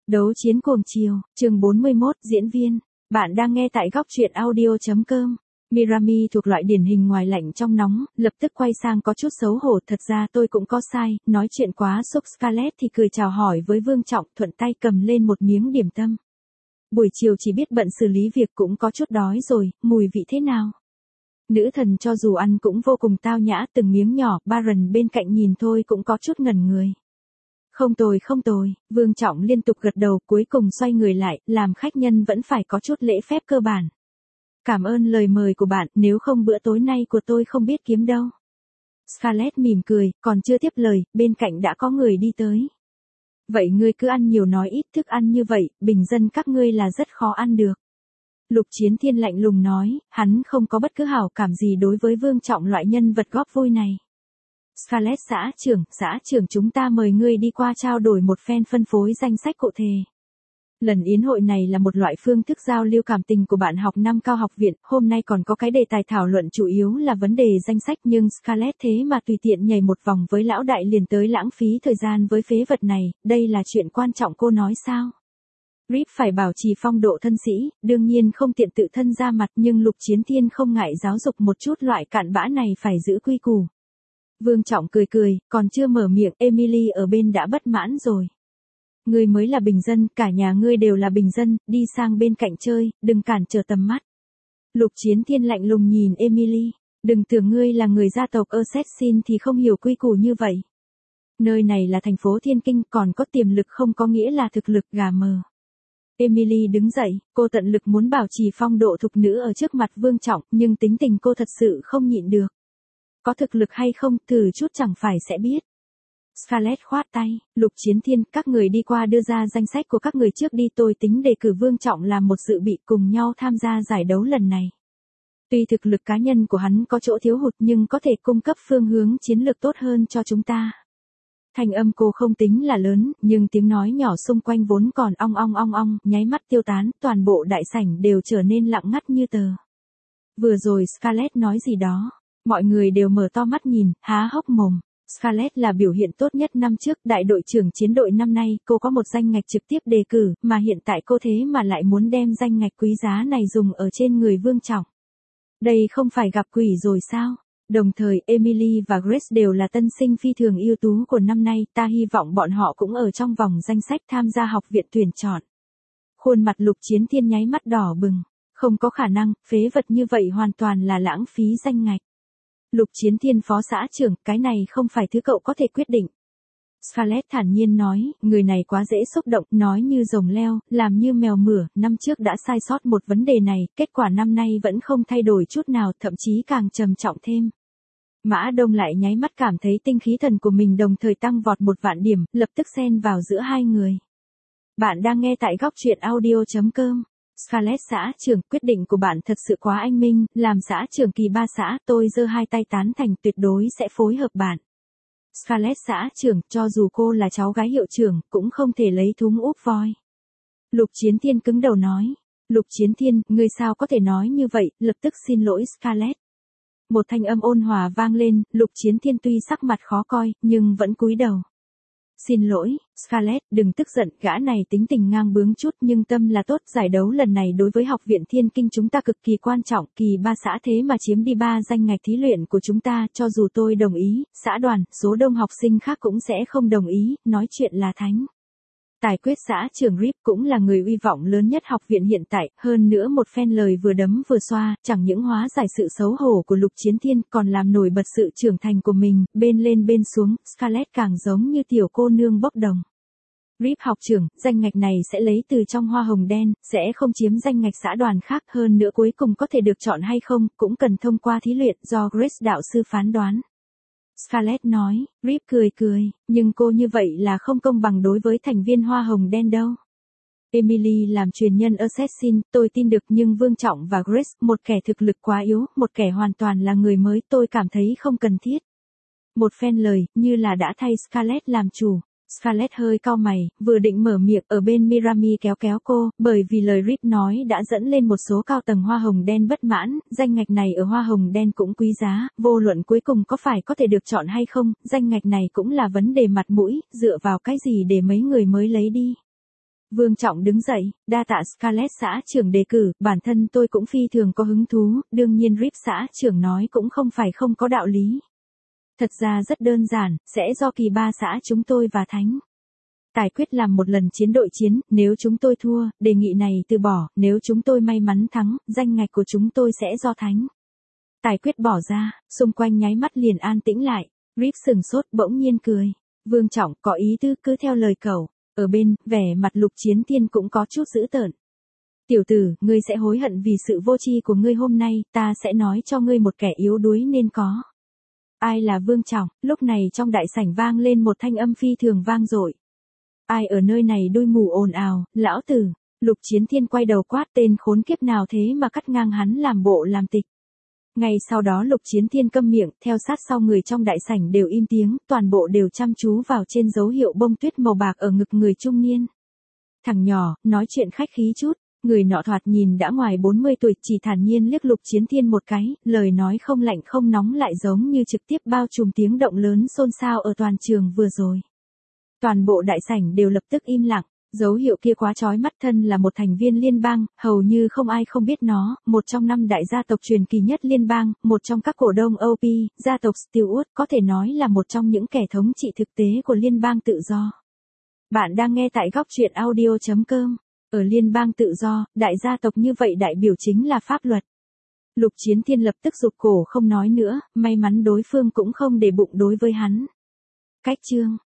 Đấu chiến cuồng chiều, chương 41, diễn viên. Bạn đang nghe tại góc truyện audio.com. Mirami thuộc loại điển hình ngoài lạnh trong nóng, lập tức quay sang có chút xấu hổ. Thật ra tôi cũng có sai, nói chuyện quá xúc. Scarlett thì cười chào hỏi với Vương Trọng, thuận tay cầm lên một miếng điểm tâm. Buổi chiều chỉ biết bận xử lý việc cũng có chút đói rồi, mùi vị thế nào? Nữ thần cho dù ăn cũng vô cùng tao nhã, từng miếng nhỏ. Baron bên cạnh nhìn thôi cũng có chút ngẩn người. Không tồi, Vương Trọng liên tục gật đầu, cuối cùng xoay người lại, làm khách nhân vẫn phải có chút lễ phép cơ bản. Cảm ơn lời mời của bạn, nếu không bữa tối nay của tôi không biết kiếm đâu. Scarlett mỉm cười, còn chưa tiếp lời, bên cạnh đã có người đi tới. Vậy ngươi cứ ăn nhiều nói ít, thức ăn như vậy, bình dân các ngươi là rất khó ăn được. Lục Chiến Thiên lạnh lùng nói, hắn không có bất cứ hảo cảm gì đối với Vương Trọng loại nhân vật góp vui này. Scarlett xã trưởng chúng ta mời ngươi đi qua trao đổi một phen phân phối danh sách cụ thể. Lần yến hội này là một loại phương thức giao lưu cảm tình của bạn học năm cao học viện, hôm nay còn có cái đề tài thảo luận chủ yếu là vấn đề danh sách, nhưng Scarlett thế mà tùy tiện nhảy một vòng với lão đại liền tới lãng phí thời gian với phế vật này, đây là chuyện quan trọng cô nói sao? Rip phải bảo trì phong độ thân sĩ, đương nhiên không tiện tự thân ra mặt, nhưng Lục Chiến Thiên không ngại giáo dục một chút loại cặn bã này phải giữ quy củ. Vương Trọng cười, còn chưa mở miệng, Emily ở bên đã bất mãn rồi. Ngươi mới là bình dân, cả nhà ngươi đều là bình dân, đi sang bên cạnh chơi, đừng cản trở tầm mắt. Lục Chiến Thiên lạnh lùng nhìn Emily, đừng tưởng ngươi là người gia tộc Assassin thì không hiểu quy củ như vậy. Nơi này là thành phố Thiên Kinh, còn có tiềm lực không có nghĩa là thực lực gà mờ. Emily đứng dậy, cô tận lực muốn bảo trì phong độ thục nữ ở trước mặt Vương Trọng, nhưng tính tình cô thật sự không nhịn được. Có thực lực hay không, thử chút chẳng phải sẽ biết. Scarlett khoát tay, Lục Chiến Thiên, các người đi qua đưa ra danh sách của các người trước đi, tôi tính đề cử Vương Trọng làm một dự bị cùng nhau tham gia giải đấu lần này. Tuy thực lực cá nhân của hắn có chỗ thiếu hụt nhưng có thể cung cấp phương hướng chiến lược tốt hơn cho chúng ta. Thanh âm cô không tính là lớn, nhưng tiếng nói nhỏ xung quanh vốn còn ong, nháy mắt tiêu tán, toàn bộ đại sảnh đều trở nên lặng ngắt như tờ. Vừa rồi Scarlett nói gì đó? Mọi người đều mở to mắt nhìn, há hốc mồm. Scarlett là biểu hiện tốt nhất năm trước, đại đội trưởng chiến đội năm nay, cô có một danh ngạch trực tiếp đề cử, mà hiện tại cô thế mà lại muốn đem danh ngạch quý giá này dùng ở trên người Vương Trọng. Đây không phải gặp quỷ rồi sao? Đồng thời, Emily và Grace đều là tân sinh phi thường ưu tú của năm nay, ta hy vọng bọn họ cũng ở trong vòng danh sách tham gia học viện tuyển chọn. Khuôn mặt Lục Chiến Thiên nháy mắt đỏ bừng. Không có khả năng, phế vật như vậy hoàn toàn là lãng phí danh ngạch. Lục Chiến Thiên phó xã trưởng, cái này không phải thứ cậu có thể quyết định. Scarlett thản nhiên nói, người này quá dễ xúc động, nói như rồng leo, làm như mèo mửa, năm trước đã sai sót một vấn đề này, kết quả năm nay vẫn không thay đổi chút nào, thậm chí càng trầm trọng thêm. Mã Đông lại nháy mắt cảm thấy tinh khí thần của mình đồng thời tăng vọt 1.000 điểm, lập tức xen vào giữa hai người. Bạn đang nghe tại góc truyện audio.com. Scarlett xã trưởng, quyết định của bạn thật sự quá anh minh, làm xã trưởng kỳ 3 xã, tôi giơ hai tay tán thành, tuyệt đối sẽ phối hợp bạn. Scarlett xã trưởng, cho dù cô là cháu gái hiệu trưởng, cũng không thể lấy thúng úp voi. Lục Chiến Thiên cứng đầu nói. Lục Chiến Thiên, ngươi sao có thể nói như vậy, lập tức xin lỗi Scarlett. Một thanh âm ôn hòa vang lên, Lục Chiến Thiên tuy sắc mặt khó coi, nhưng vẫn cúi đầu. Xin lỗi, Scarlett, đừng tức giận, gã này tính tình ngang bướng chút nhưng tâm là tốt, giải đấu lần này đối với học viện Thiên Kinh chúng ta cực kỳ quan trọng, kỳ 3 xã thế mà chiếm đi 3 danh ngạch thí luyện của chúng ta, cho dù tôi đồng ý, xã đoàn, số đông học sinh khác cũng sẽ không đồng ý, nói chuyện là thánh. Tài quyết xã trưởng Rip cũng là người uy vọng lớn nhất học viện hiện tại, hơn nữa một phen lời vừa đấm vừa xoa, chẳng những hóa giải sự xấu hổ của Lục Chiến Thiên, còn làm nổi bật sự trưởng thành của mình, bên lên bên xuống, Scarlett càng giống như tiểu cô nương bốc đồng. Rip học trưởng, danh ngạch này sẽ lấy từ trong hoa hồng đen, sẽ không chiếm danh ngạch xã đoàn khác, hơn nữa cuối cùng có thể được chọn hay không, cũng cần thông qua thí luyện do Grace đạo sư phán đoán. Scarlett nói, Rip cười, nhưng cô như vậy là không công bằng đối với thành viên hoa hồng đen đâu. Emily làm truyền nhân Assassin, tôi tin được, nhưng Vương Trọng và Grace, một kẻ thực lực quá yếu, một kẻ hoàn toàn là người mới, tôi cảm thấy không cần thiết. Một phen lời, như là đã thay Scarlett làm chủ. Scarlett hơi cau mày, vừa định mở miệng, ở bên Mirami kéo cô, bởi vì lời Rip nói đã dẫn lên một số cao tầng hoa hồng đen bất mãn, danh ngạch này ở hoa hồng đen cũng quý giá, vô luận cuối cùng có phải có thể được chọn hay không, danh ngạch này cũng là vấn đề mặt mũi, dựa vào cái gì để mấy người mới lấy đi. Vương Trọng đứng dậy, đa tạ Scarlett xã trưởng đề cử, bản thân tôi cũng phi thường có hứng thú, đương nhiên Rip xã trưởng nói cũng không phải không có đạo lý. Thật ra rất đơn giản, sẽ do kỳ ba xã chúng tôi và Thánh Tài quyết làm một lần chiến đội chiến, nếu chúng tôi thua, đề nghị này từ bỏ, nếu chúng tôi may mắn thắng, danh ngạch của chúng tôi sẽ do Thánh Tài quyết bỏ ra, xung quanh nháy mắt liền an tĩnh lại, Rip sừng sốt bỗng nhiên cười. Vương Trọng có ý tư cứ theo lời cậu, ở bên, vẻ mặt Lục Chiến Thiên cũng có chút dữ tợn. Tiểu tử, ngươi sẽ hối hận vì sự vô tri của ngươi hôm nay, ta sẽ nói cho ngươi một kẻ yếu đuối nên có. Ai là Vương Trọng? Lúc này trong đại sảnh vang lên một thanh âm phi thường vang dội. Ai ở nơi này đôi mù ồn ào, lão tử. Lục Chiến Thiên quay đầu quát tên khốn kiếp nào thế mà cắt ngang hắn làm bộ làm tịch. Ngay sau đó Lục Chiến Thiên câm miệng, theo sát sau người trong đại sảnh đều im tiếng, toàn bộ đều chăm chú vào trên dấu hiệu bông tuyết màu bạc ở ngực người trung niên. Thằng nhỏ, nói chuyện khách khí chút, người nọ thoạt nhìn đã ngoài 40 tuổi, chỉ thản nhiên liếc Lục Chiến Thiên một cái, lời nói không lạnh không nóng lại giống như trực tiếp bao trùm tiếng động lớn xôn xao ở toàn trường vừa rồi. Toàn bộ đại sảnh đều lập tức im lặng. Dấu hiệu kia quá chói mắt, thân là một thành viên liên bang, hầu như không ai không biết nó, một trong 5 đại gia tộc truyền kỳ nhất liên bang, một trong các cổ đông OP, gia tộc Stewart, có thể nói là một trong những kẻ thống trị thực tế của liên bang tự do. Bạn đang nghe tại góc truyện audio.com. Ở liên bang tự do, đại gia tộc như vậy đại biểu chính là pháp luật. Lục Chiến Thiên lập tức rụt cổ không nói nữa, may mắn đối phương cũng không để bụng đối với hắn. Cách chương